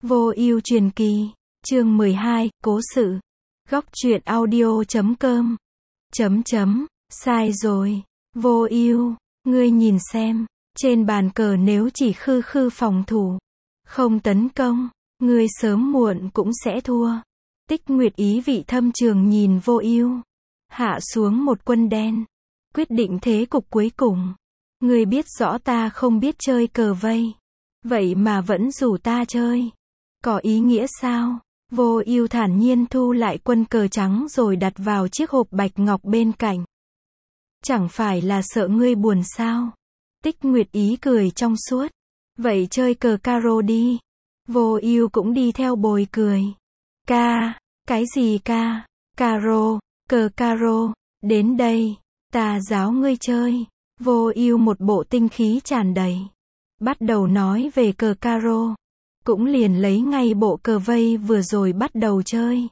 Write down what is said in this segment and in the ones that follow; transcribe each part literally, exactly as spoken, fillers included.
Vô ưu truyền kỳ, chương mười hai, cố sự. Góc truyện audio chấm com. Chấm chấm, sai rồi. Vô ưu, ngươi nhìn xem, trên bàn cờ nếu chỉ khư khư phòng thủ, không tấn công, ngươi sớm muộn cũng sẽ thua. Tích Nguyệt ý vị thâm trường nhìn Vô ưu, hạ xuống một quân đen, quyết định thế cục cuối cùng. Ngươi biết rõ ta không biết chơi cờ vây, vậy mà vẫn rủ ta chơi, có ý nghĩa sao? Vô ưu thản nhiên thu lại quân cờ trắng rồi đặt vào chiếc hộp bạch ngọc bên cạnh. Chẳng phải là sợ ngươi buồn sao? Tích Nguyệt ý cười trong suốt. Vậy chơi cờ caro đi. Vô ưu cũng đi theo bồi cười. Ca, cái gì ca? Caro, cờ caro, đến đây, ta giáo ngươi chơi. Vô ưu một bộ tinh khí tràn đầy, bắt đầu nói về cờ caro, cũng liền lấy ngay bộ cờ vây vừa rồi bắt đầu chơi.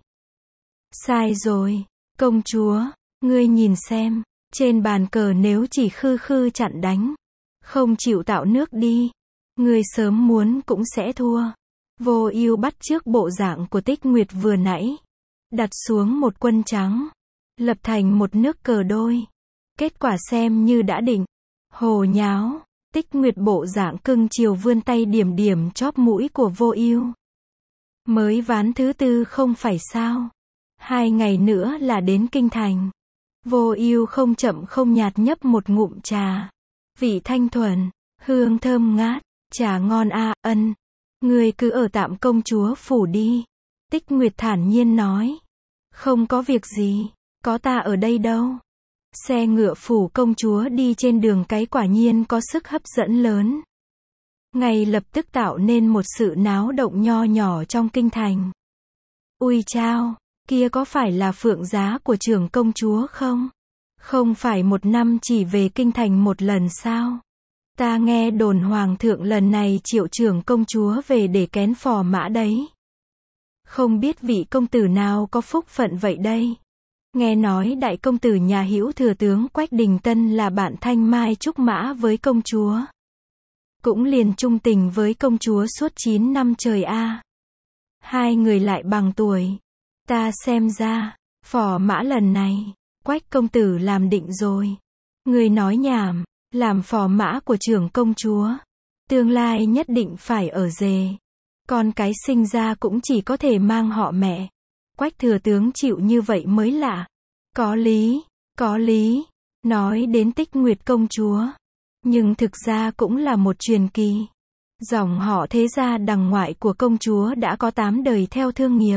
Sai rồi, công chúa, ngươi nhìn xem, trên bàn cờ nếu chỉ khư khư chặn đánh, không chịu tạo nước đi, ngươi sớm muốn cũng sẽ thua. Vô ưu bắt chước bộ dạng của Tích Nguyệt vừa nãy, đặt xuống một quân trắng, lập thành một nước cờ đôi. Kết quả xem như đã định. Hồ nháo, Tích Nguyệt bộ dạng cưng chiều vươn tay điểm điểm chóp mũi của Vô ưu. Mới ván thứ tư không phải sao? Hai ngày nữa là đến kinh thành. Vô ưu không chậm không nhạt nhấp một ngụm trà. Vị thanh thuần, hương thơm ngát, trà ngon a, à, ân. Ngươi cứ ở tạm công chúa phủ đi. Tích Nguyệt thản nhiên nói. Không có việc gì, có ta ở đây đâu. Xe ngựa phủ công chúa đi trên đường cái quả nhiên có sức hấp dẫn lớn. Ngay lập tức tạo nên một sự náo động nho nhỏ trong kinh thành. Ui chao, kia có phải là phượng giá của trưởng công chúa không? Không phải một năm chỉ về kinh thành một lần sao? Ta nghe đồn hoàng thượng lần này triệu trưởng công chúa về để kén phò mã đấy. Không biết vị công tử nào có phúc phận vậy đây? Nghe nói đại công tử nhà Hữu thừa tướng Quách Đình Tân là bạn thanh mai trúc mã với công chúa. Cũng liền chung tình với công chúa suốt chín năm trời a. À. Hai người lại bằng tuổi. Ta xem ra, phò mã lần này, Quách công tử làm định rồi. Người nói nhảm, làm phò mã của trưởng công chúa. Tương lai nhất định phải ở dề. Con cái sinh ra cũng chỉ có thể mang họ mẹ. Quách thừa tướng chịu như vậy mới lạ. Có lý, có lý. Nói đến Tích Nguyệt công chúa, nhưng thực ra cũng là một truyền kỳ. Dòng họ thế gia đằng ngoại của công chúa đã có tám đời theo thương nghiệp.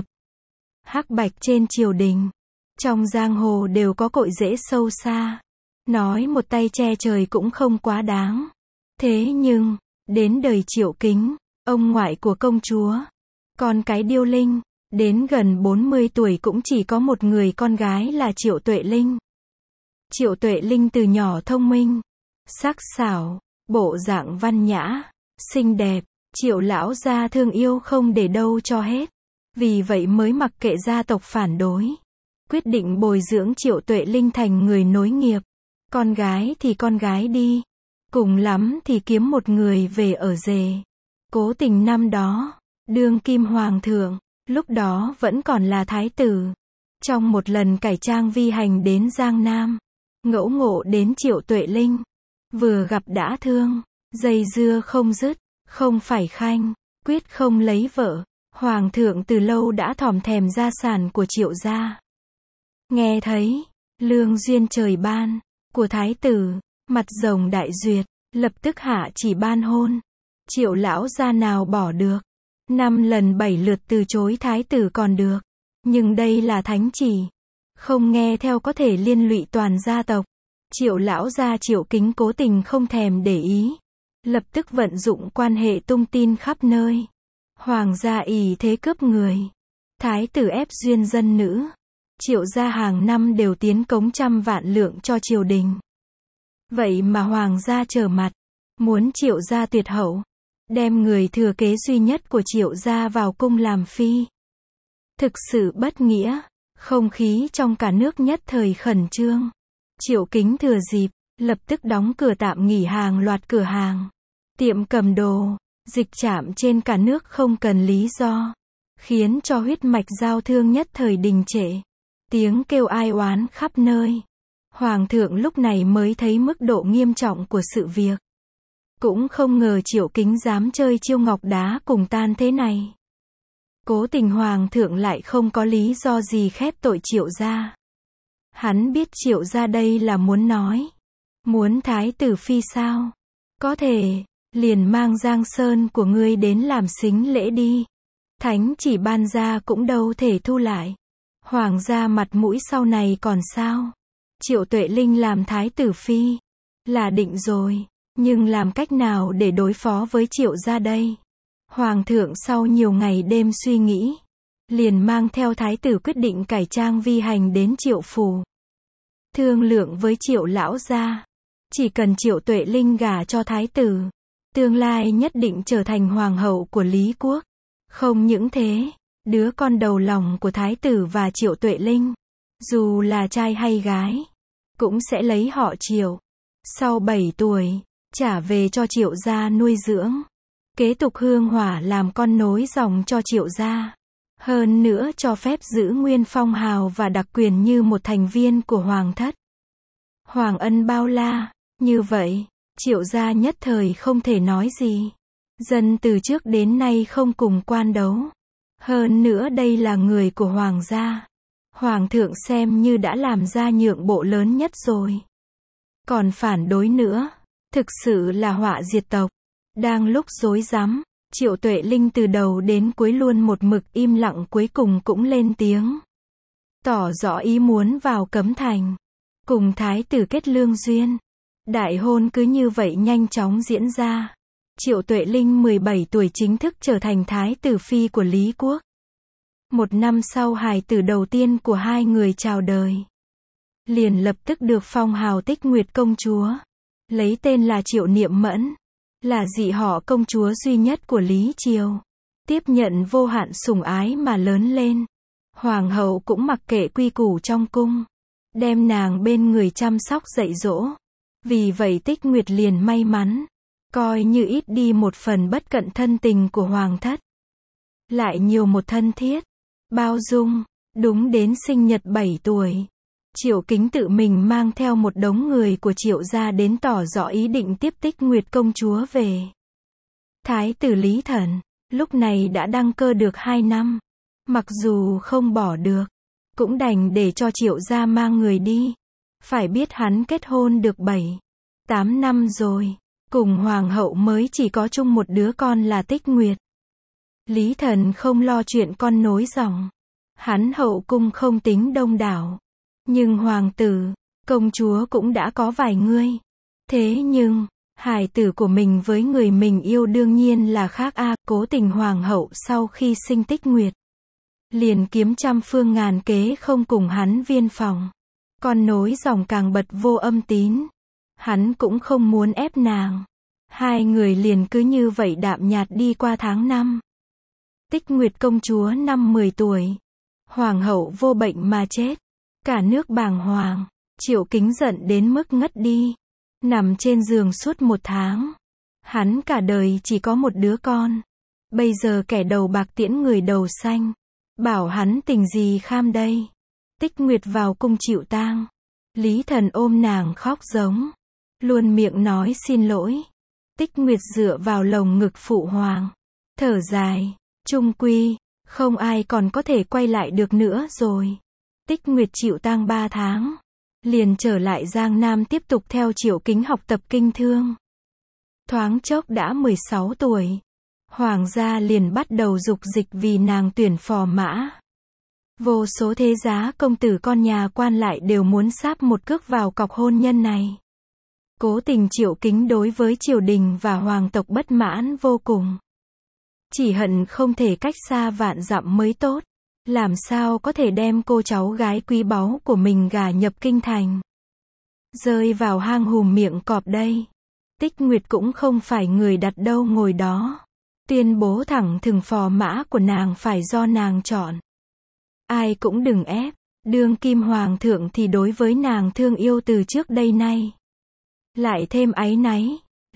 Hắc bạch trên triều đình, trong giang hồ đều có cội rễ sâu xa. Nói một tay che trời cũng không quá đáng. Thế nhưng, đến đời Triệu Kính, ông ngoại của công chúa, con cái Điêu Linh, đến gần bốn mươi tuổi cũng chỉ có một người con gái là Triệu Tuệ Linh. Triệu Tuệ Linh từ nhỏ thông minh, sắc sảo, bộ dạng văn nhã, xinh đẹp, Triệu lão gia thương yêu không để đâu cho hết. Vì vậy mới mặc kệ gia tộc phản đối, quyết định bồi dưỡng Triệu Tuệ Linh thành người nối nghiệp. Con gái thì con gái đi, cùng lắm thì kiếm một người về ở dề. Cố Tình năm đó, đương kim hoàng thượng, lúc đó vẫn còn là thái tử. Trong một lần cải trang vi hành đến Giang Nam, ngẫu ngộ đến Triệu Tuệ Linh. Vừa gặp đã thương, dây dưa không dứt, không phải khanh, quyết không lấy vợ. Hoàng thượng từ lâu đã thòm thèm gia sản của Triệu gia. Nghe thấy, lương duyên trời ban, của thái tử, mặt rồng đại duyệt, lập tức hạ chỉ ban hôn. Triệu lão gia nào bỏ được. Năm lần bảy lượt từ chối thái tử còn được. Nhưng đây là thánh chỉ. Không nghe theo có thể liên lụy toàn gia tộc. Triệu lão gia Triệu Kính cố tình không thèm để ý. Lập tức vận dụng quan hệ tung tin khắp nơi. Hoàng gia ỷ thế cướp người. Thái tử ép duyên dân nữ. Triệu gia hàng năm đều tiến cống trăm vạn lượng cho triều đình. Vậy mà hoàng gia trở mặt. Muốn Triệu gia tuyệt hậu. Đem người thừa kế duy nhất của Triệu gia vào cung làm phi. Thực sự bất nghĩa. Không khí trong cả nước nhất thời khẩn trương. Triệu Kính thừa dịp, lập tức đóng cửa tạm nghỉ hàng loạt cửa hàng, tiệm cầm đồ, dịch trạm trên cả nước không cần lý do, khiến cho huyết mạch giao thương nhất thời đình trệ. Tiếng kêu ai oán khắp nơi. Hoàng thượng lúc này mới thấy mức độ nghiêm trọng của sự việc. Cũng không ngờ Triệu Kính dám chơi chiêu ngọc đá cùng tan thế này. Cố tình Hoàng thượng lại không có lý do gì khép tội Triệu gia. Hắn biết Triệu gia đây là muốn nói. Muốn thái tử phi sao? Có thể, liền mang Giang Sơn của ngươi đến làm sính lễ đi. Thánh chỉ ban ra cũng đâu thể thu lại. Hoàng gia mặt mũi sau này còn sao? Triệu Tuệ Linh làm thái tử phi là định rồi, nhưng làm cách nào để đối phó với Triệu gia đây? Hoàng thượng sau nhiều ngày đêm suy nghĩ, liền mang theo thái tử quyết định cải trang vi hành đến Triệu phủ. Thương lượng với Triệu lão gia, chỉ cần Triệu Tuệ Linh gả cho thái tử, tương lai nhất định trở thành hoàng hậu của Lý quốc. Không những thế, đứa con đầu lòng của thái tử và Triệu Tuệ Linh, dù là trai hay gái, cũng sẽ lấy họ Triệu. Sau bảy tuổi, trả về cho Triệu gia nuôi dưỡng. Kế tục hương hỏa làm con nối dòng cho Triệu gia. Hơn nữa cho phép giữ nguyên phong hào và đặc quyền như một thành viên của hoàng thất. Hoàng ân bao la, như vậy, Triệu gia nhất thời không thể nói gì. Dân từ trước đến nay không cùng quan đấu. Hơn nữa đây là người của hoàng gia. Hoàng thượng xem như đã làm ra nhượng bộ lớn nhất rồi. Còn phản đối nữa, thực sự là họa diệt tộc. Đang lúc rối rắm, Triệu Tuệ Linh từ đầu đến cuối luôn một mực im lặng, cuối cùng cũng lên tiếng. Tỏ rõ ý muốn vào Cấm Thành. Cùng thái tử kết lương duyên. Đại hôn cứ như vậy nhanh chóng diễn ra. Triệu Tuệ Linh mười bảy tuổi chính thức trở thành thái tử phi của Lý quốc. Một năm sau hài tử đầu tiên của hai người chào đời. Liền lập tức được phong hào Tích Nguyệt công chúa. Lấy tên là Triệu Niệm Mẫn. Là dị họ công chúa duy nhất của Lý triều. Tiếp nhận vô hạn sủng ái mà lớn lên. Hoàng hậu cũng mặc kệ quy củ trong cung. Đem nàng bên người chăm sóc dạy dỗ. Vì vậy Tích Nguyệt liền may mắn. Coi như ít đi một phần bất cận thân tình của hoàng thất. Lại nhiều một thân thiết. Bao dung. Đúng đến sinh nhật bảy tuổi. Triệu Kính tự mình mang theo một đống người của Triệu gia đến tỏ rõ ý định tiếp Tích Nguyệt công chúa về. Thái tử Lý Thần, lúc này đã đăng cơ được hai năm. Mặc dù không bỏ được, cũng đành để cho Triệu gia mang người đi. Phải biết hắn kết hôn được bảy, tám năm rồi. Cùng hoàng hậu mới chỉ có chung một đứa con là Tích Nguyệt. Lý Thần không lo chuyện con nối dòng. Hắn hậu cung không tính đông đảo. Nhưng hoàng tử, công chúa cũng đã có vài người. Thế nhưng, hài tử của mình với người mình yêu đương nhiên là khác a. À, cố tình hoàng hậu sau khi sinh Tích Nguyệt. Liền kiếm trăm phương ngàn kế không cùng hắn viên phòng. Con nối dòng càng bật vô âm tín. Hắn cũng không muốn ép nàng. Hai người liền cứ như vậy đạm nhạt đi qua tháng năm. Tích Nguyệt công chúa năm mười tuổi. Hoàng hậu vô bệnh mà chết. Cả nước bàng hoàng. Triệu Kính giận đến mức ngất đi. Nằm trên giường suốt một tháng. Hắn cả đời chỉ có một đứa con. Bây giờ kẻ đầu bạc tiễn người đầu xanh. Bảo hắn tình gì kham đây. Tích Nguyệt vào cung chịu tang. Lý Thần ôm nàng khóc giống. Luôn miệng nói xin lỗi. Tích Nguyệt dựa vào lồng ngực phụ hoàng. Thở dài. Chung quy, không ai còn có thể quay lại được nữa rồi. Tích Nguyệt chịu tang ba tháng. Liền trở lại Giang Nam tiếp tục theo Triệu Kính học tập kinh thương. Thoáng chốc đã mười sáu tuổi. Hoàng gia liền bắt đầu dục dịch vì nàng tuyển phò mã. Vô số thế giá công tử con nhà quan lại đều muốn sáp một cước vào cọc hôn nhân này. Cố tình Triệu Kính đối với triều đình và hoàng tộc bất mãn vô cùng. Chỉ hận không thể cách xa vạn dặm mới tốt. Làm sao có thể đem cô cháu gái quý báu của mình gả nhập kinh thành. Rơi vào hang hùm miệng cọp đây. Tích Nguyệt cũng không phải người đặt đâu ngồi đó. Tuyên bố thẳng thừng phò mã của nàng phải do nàng chọn. Ai cũng đừng ép. Đương kim hoàng thượng thì đối với nàng thương yêu từ trước đây nay. Lại thêm áy náy.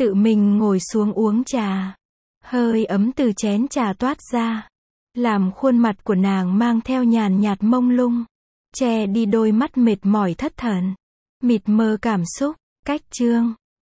tự mình ngồi xuống uống trà. Hơi ấm từ chén trà toát ra, làm khuôn mặt của nàng mang theo nhàn nhạt mông lung, che đi đôi mắt mệt mỏi thất thần, mịt mờ cảm xúc. Cách chương